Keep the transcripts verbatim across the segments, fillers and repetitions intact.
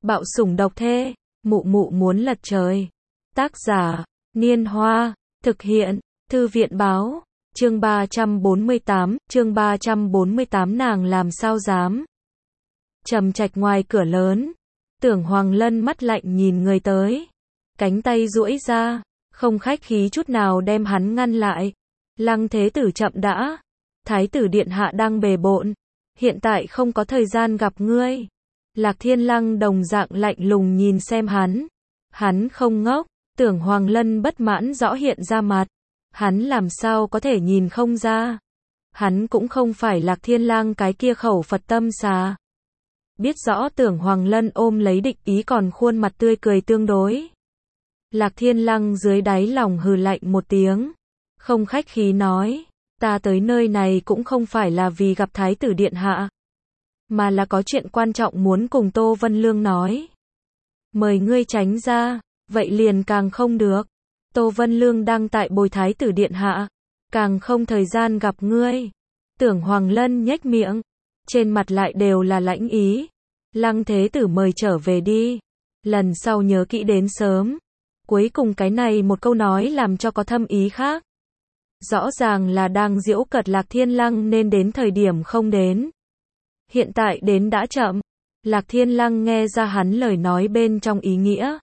Bạo sủng độc thê, mụ mụ muốn lật trời. Tác giả, Niên Hoa, thực hiện, Thư viện báo, chương ba trăm bốn mươi tám, chương ba trăm bốn mươi tám nàng làm sao dám. Trầm Trạch ngoài cửa lớn, Tưởng Hoàng Lân mắt lạnh nhìn người tới, cánh tay duỗi ra, không khách khí chút nào đem hắn ngăn lại. Lăng thế tử chậm đã, thái tử điện hạ đang bề bộn, hiện tại không có thời gian gặp ngươi. Lạc Thiên Lăng đồng dạng lạnh lùng nhìn xem hắn. Hắn không ngốc, Tưởng Hoàng Lân bất mãn rõ hiện ra mặt. Hắn làm sao có thể nhìn không ra. Hắn cũng không phải Lạc Thiên Lang cái kia khẩu Phật tâm xà. Biết rõ Tưởng Hoàng Lân ôm lấy địch ý còn khuôn mặt tươi cười tương đối. Lạc Thiên Lăng dưới đáy lòng hừ lạnh một tiếng. Không khách khí nói, ta tới nơi này cũng không phải là vì gặp thái tử điện hạ, mà là có chuyện quan trọng muốn cùng Tô Vân Lương nói. Mời ngươi tránh ra, vậy liền càng không được. Tô Vân Lương đang tại bồi thái tử điện hạ, càng không thời gian gặp ngươi. Tưởng Hoàng Lân nhếch miệng, trên mặt lại đều là lãnh ý. Lăng thế tử mời trở về đi, lần sau nhớ kỹ đến sớm. Cuối cùng cái này một câu nói làm cho có thâm ý khác. Rõ ràng là đang giễu cợt Lạc Thiên Lăng nên đến thời điểm không đến. Hiện tại đến đã chậm. Lạc Thiên Lăng nghe ra hắn lời nói bên trong ý nghĩa,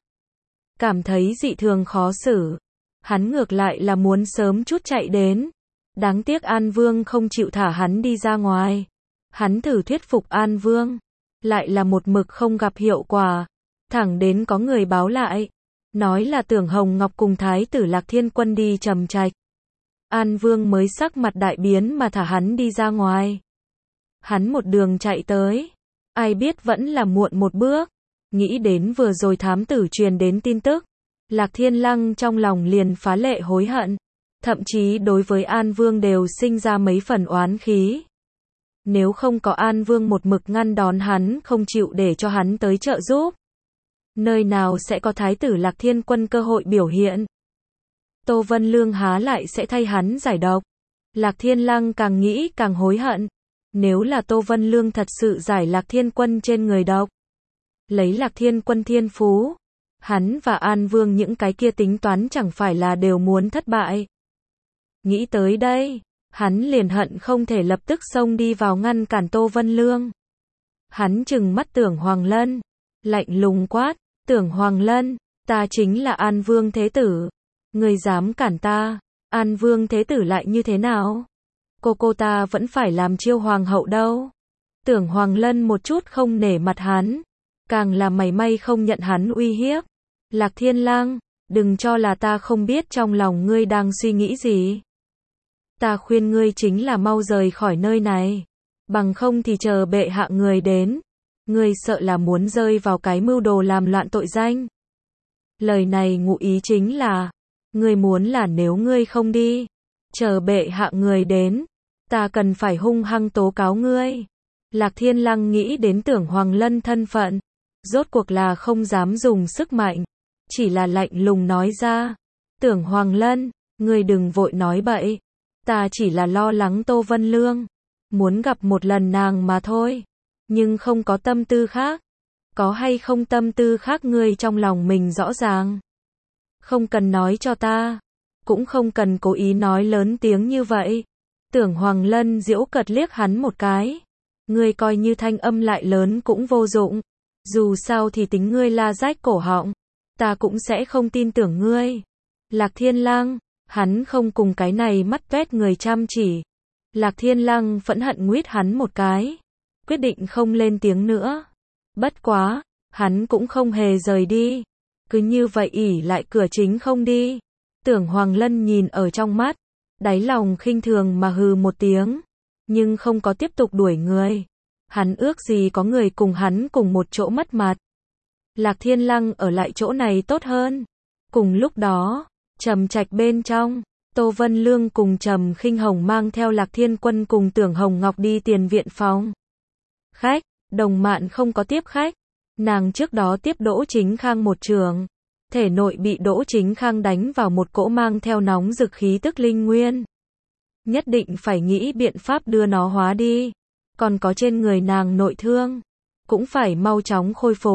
cảm thấy dị thường khó xử. Hắn ngược lại là muốn sớm chút chạy đến. Đáng tiếc An Vương không chịu thả hắn đi ra ngoài. Hắn thử thuyết phục An Vương, lại là một mực không gặp hiệu quả. Thẳng đến có người báo lại, nói là Tưởng Hồng Ngọc cùng thái tử Lạc Thiên Quân đi Trầm Trạch. An Vương mới sắc mặt đại biến mà thả hắn đi ra ngoài. Hắn một đường chạy tới, ai biết vẫn là muộn một bước. Nghĩ đến vừa rồi thám tử truyền đến tin tức, Lạc Thiên Lăng trong lòng liền phá lệ hối hận, thậm chí đối với An Vương đều sinh ra mấy phần oán khí. Nếu không có An Vương một mực ngăn đón hắn, không chịu để cho hắn tới trợ giúp, nơi nào sẽ có thái tử Lạc Thiên Quân cơ hội biểu hiện. Tô Vân Lương há lại sẽ thay hắn giải độc. Lạc Thiên Lăng càng nghĩ càng hối hận. Nếu là Tô Vân Lương thật sự giải Lạc Thiên Quân trên người độc, lấy Lạc Thiên Quân thiên phú, hắn và An Vương những cái kia tính toán chẳng phải là đều muốn thất bại. Nghĩ tới đây, hắn liền hận không thể lập tức xông đi vào ngăn cản Tô Vân Lương. Hắn trừng mắt Tưởng Hoàng Lân, lạnh lùng quát, Tưởng Hoàng Lân, ta chính là An Vương Thế Tử. Ngươi dám cản ta, An Vương Thế Tử lại như thế nào? Cô cô ta vẫn phải làm chiêu hoàng hậu đâu. Tưởng Hoàng Lân một chút không nể mặt hắn, càng là mảy may không nhận hắn uy hiếp. Lạc Thiên Lang, đừng cho là ta không biết trong lòng ngươi đang suy nghĩ gì. Ta khuyên ngươi chính là mau rời khỏi nơi này, bằng không thì chờ bệ hạ người đến, ngươi sợ là muốn rơi vào cái mưu đồ làm loạn tội danh. Lời này ngụ ý chính là, ngươi muốn là nếu ngươi không đi, chờ bệ hạ người đến, ta cần phải hung hăng tố cáo ngươi. Lạc Thiên Lăng nghĩ đến Tưởng Hoàng Lân thân phận, rốt cuộc là không dám dùng sức mạnh, chỉ là lạnh lùng nói ra, Tưởng Hoàng Lân, ngươi đừng vội nói bậy, ta chỉ là lo lắng Tô Vân Lương, muốn gặp một lần nàng mà thôi, nhưng không có tâm tư khác. Có hay không tâm tư khác ngươi trong lòng mình rõ ràng. Không cần nói cho ta, cũng không cần cố ý nói lớn tiếng như vậy. Tưởng Hoàng Lân giễu cợt liếc hắn một cái. Ngươi coi như thanh âm lại lớn cũng vô dụng. Dù sao thì tính ngươi la rách cổ họng, ta cũng sẽ không tin tưởng ngươi. Lạc Thiên Lang, hắn không cùng cái này mắt toét người chăm chỉ. Lạc Thiên Lang phẫn hận nguyết hắn một cái, quyết định không lên tiếng nữa. Bất quá, hắn cũng không hề rời đi, cứ như vậy ỉ lại cửa chính không đi. Tưởng Hoàng Lân nhìn ở trong mắt, đáy lòng khinh thường mà hừ một tiếng, nhưng không có tiếp tục đuổi người. Hắn ước gì có người cùng hắn cùng một chỗ mất mặt. Lạc Thiên Lăng ở lại chỗ này tốt hơn. Cùng lúc đó, Trầm Trạch bên trong, Tô Vân Lương cùng Trầm Khinh Hồng mang theo Lạc Thiên Quân cùng Tưởng Hồng Ngọc đi tiền viện phòng. Khách, Đồng Mạn không có tiếp khách. Nàng trước đó tiếp Đỗ Chính Khang một trường, thể nội bị Đỗ Chính Khang đánh vào một cỗ mang theo nóng rực khí tức linh nguyên. Nhất định phải nghĩ biện pháp đưa nó hóa đi. Còn có trên người nàng nội thương, cũng phải mau chóng khôi phục.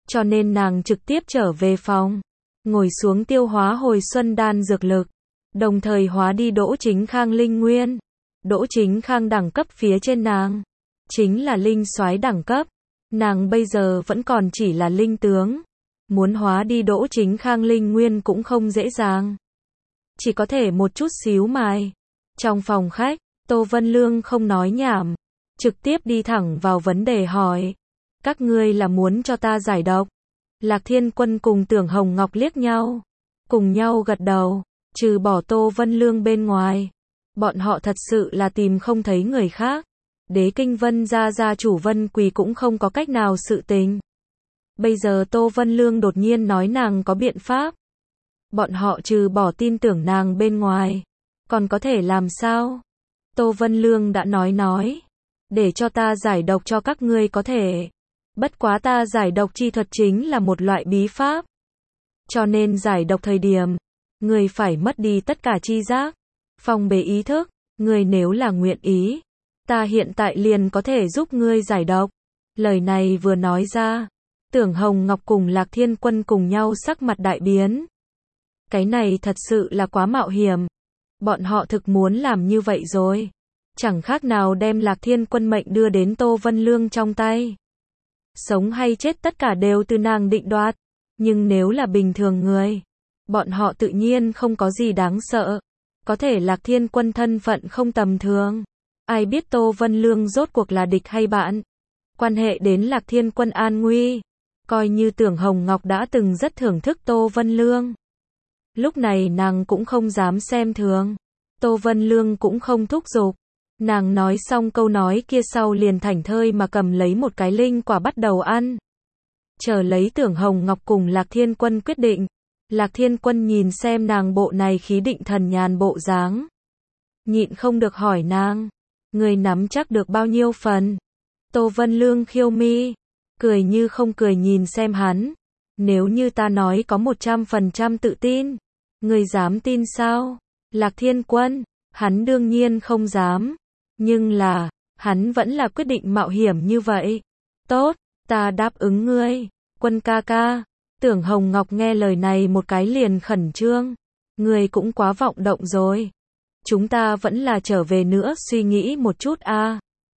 cho nên nàng trực tiếp trở về phòng, ngồi xuống tiêu hóa hồi xuân đan dược lực, đồng thời hóa đi Đỗ Chính Khang linh nguyên. Đỗ Chính Khang đẳng cấp phía trên nàng, chính là linh soái đẳng cấp, nàng bây giờ vẫn còn chỉ là linh tướng, muốn hóa đi Đỗ Chính Khang linh nguyên cũng không dễ dàng, chỉ có thể một chút xíu mài. Trong phòng khách, Tô Vân Lương không nói nhảm, trực tiếp đi thẳng vào vấn đề hỏi, các ngươi là muốn cho ta giải độc? Lạc Thiên Quân cùng Tưởng Hồng Ngọc liếc nhau, cùng nhau gật đầu, trừ bỏ Tô Vân Lương bên ngoài, bọn họ thật sự là tìm không thấy người khác. Đế Kinh Vân gia gia chủ Vân Quỳ cũng không có cách nào sự tình. Bây giờ Tô Vân Lương đột nhiên nói nàng có biện pháp, bọn họ trừ bỏ tin tưởng nàng bên ngoài, còn có thể làm sao? Tô Vân Lương đã nói nói, để cho ta giải độc cho các ngươi có thể. Bất quá ta giải độc chi thuật chính là một loại bí pháp. Cho nên giải độc thời điểm, người phải mất đi tất cả chi giác, phòng bế ý thức, người nếu là nguyện ý, ta hiện tại liền có thể giúp ngươi giải độc. Lời này vừa nói ra, Tưởng Hồng Ngọc cùng Lạc Thiên Quân cùng nhau sắc mặt đại biến. Cái này thật sự là quá mạo hiểm. Bọn họ thực muốn làm như vậy rồi. Chẳng khác nào đem Lạc Thiên Quân mệnh đưa đến Tô Vân Lương trong tay. Sống hay chết tất cả đều từ nàng định đoạt. Nhưng nếu là bình thường người, bọn họ tự nhiên không có gì đáng sợ. Có thể Lạc Thiên Quân thân phận không tầm thường. Ai biết Tô Vân Lương rốt cuộc là địch hay bạn. Quan hệ đến Lạc Thiên Quân an nguy. Coi như Tưởng Hồng Ngọc đã từng rất thưởng thức Tô Vân Lương. Lúc này nàng cũng không dám xem thường. Tô Vân Lương cũng không thúc giục. Nàng nói xong câu nói kia sau liền thảnh thơi mà cầm lấy một cái linh quả bắt đầu ăn. Chờ lấy Tưởng Hồng Ngọc cùng Lạc Thiên Quân quyết định. Lạc Thiên Quân nhìn xem nàng bộ này khí định thần nhàn bộ dáng, nhịn không được hỏi nàng, người nắm chắc được bao nhiêu phần? Tô Vân Lương khiêu mi, cười như không cười nhìn xem hắn. Nếu như ta nói có một trăm phần trăm tự tin, người dám tin sao? Lạc Thiên Quân, hắn đương nhiên không dám. Nhưng là, hắn vẫn là quyết định mạo hiểm như vậy. Tốt, ta đáp ứng ngươi, Quân ca ca. Tưởng Hồng Ngọc nghe lời này một cái liền khẩn trương. Ngươi cũng quá vọng động rồi. Chúng ta vẫn là trở về nữa suy nghĩ một chút a. À.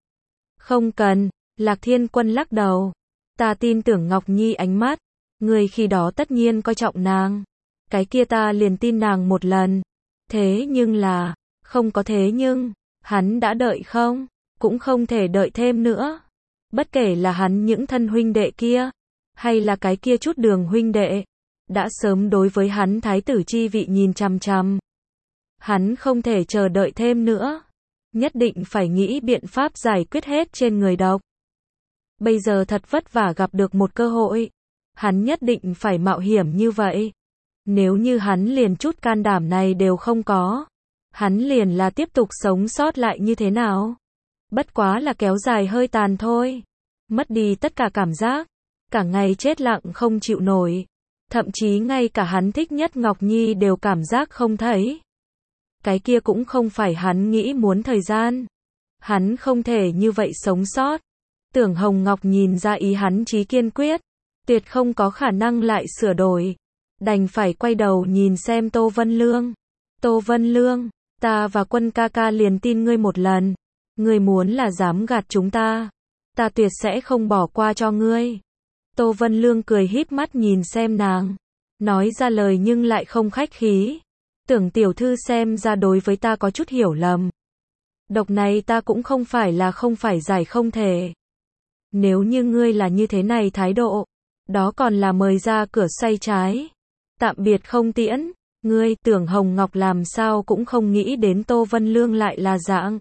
Không cần, Lạc Thiên Quân lắc đầu. Ta tin tưởng Ngọc Nhi ánh mắt. Ngươi khi đó tất nhiên coi trọng nàng. Cái kia ta liền tin nàng một lần. Thế nhưng là, không có thế nhưng, hắn đã đợi không? Cũng không thể đợi thêm nữa. Bất kể là hắn những thân huynh đệ kia, hay là cái kia chút đường huynh đệ, đã sớm đối với hắn thái tử chi vị nhìn chằm chằm. Hắn không thể chờ đợi thêm nữa. Nhất định phải nghĩ biện pháp giải quyết hết trên người độc. Bây giờ thật vất vả gặp được một cơ hội. Hắn nhất định phải mạo hiểm như vậy. Nếu như hắn liền chút can đảm này đều không có, hắn liền là tiếp tục sống sót lại như thế nào? Bất quá là kéo dài hơi tàn thôi. Mất đi tất cả cảm giác. Cả ngày chết lặng không chịu nổi. Thậm chí ngay cả hắn thích nhất Ngọc Nhi đều cảm giác không thấy. Cái kia cũng không phải hắn nghĩ muốn thời gian. Hắn không thể như vậy sống sót. Tưởng Hồng Ngọc nhìn ra ý hắn chí kiên quyết. Tuyệt không có khả năng lại sửa đổi. Đành phải quay đầu nhìn xem Tô Vân Lương. Tô Vân Lương, ta và Quân ca ca liền tin ngươi một lần. Ngươi muốn là dám gạt chúng ta, ta tuyệt sẽ không bỏ qua cho ngươi. Tô Vân Lương cười híp mắt nhìn xem nàng. Nói ra lời nhưng lại không khách khí. Tưởng tiểu thư xem ra đối với ta có chút hiểu lầm. Độc này ta cũng không phải là không phải giải không thể. Nếu như ngươi là như thế này thái độ, đó còn là mời ra cửa xoay trái. Tạm biệt không tiễn. Ngươi, Tưởng Hồng Ngọc làm sao cũng không nghĩ đến Tô Vân Lương lại là dạng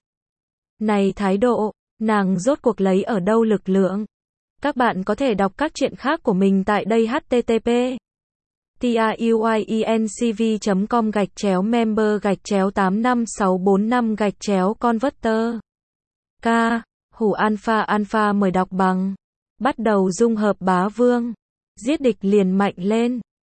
này thái độ. Nàng rốt cuộc lấy ở đâu lực lượng? Các bạn có thể đọc các truyện khác của mình tại đây h t t p truyencv chấm com gạch chéo member gạch chéo tám năm sáu bốn năm gạch chéo converter. K. Hủ alpha alpha mời đọc bằng. Bắt đầu dung hợp bá vương. Giết địch liền mạnh lên.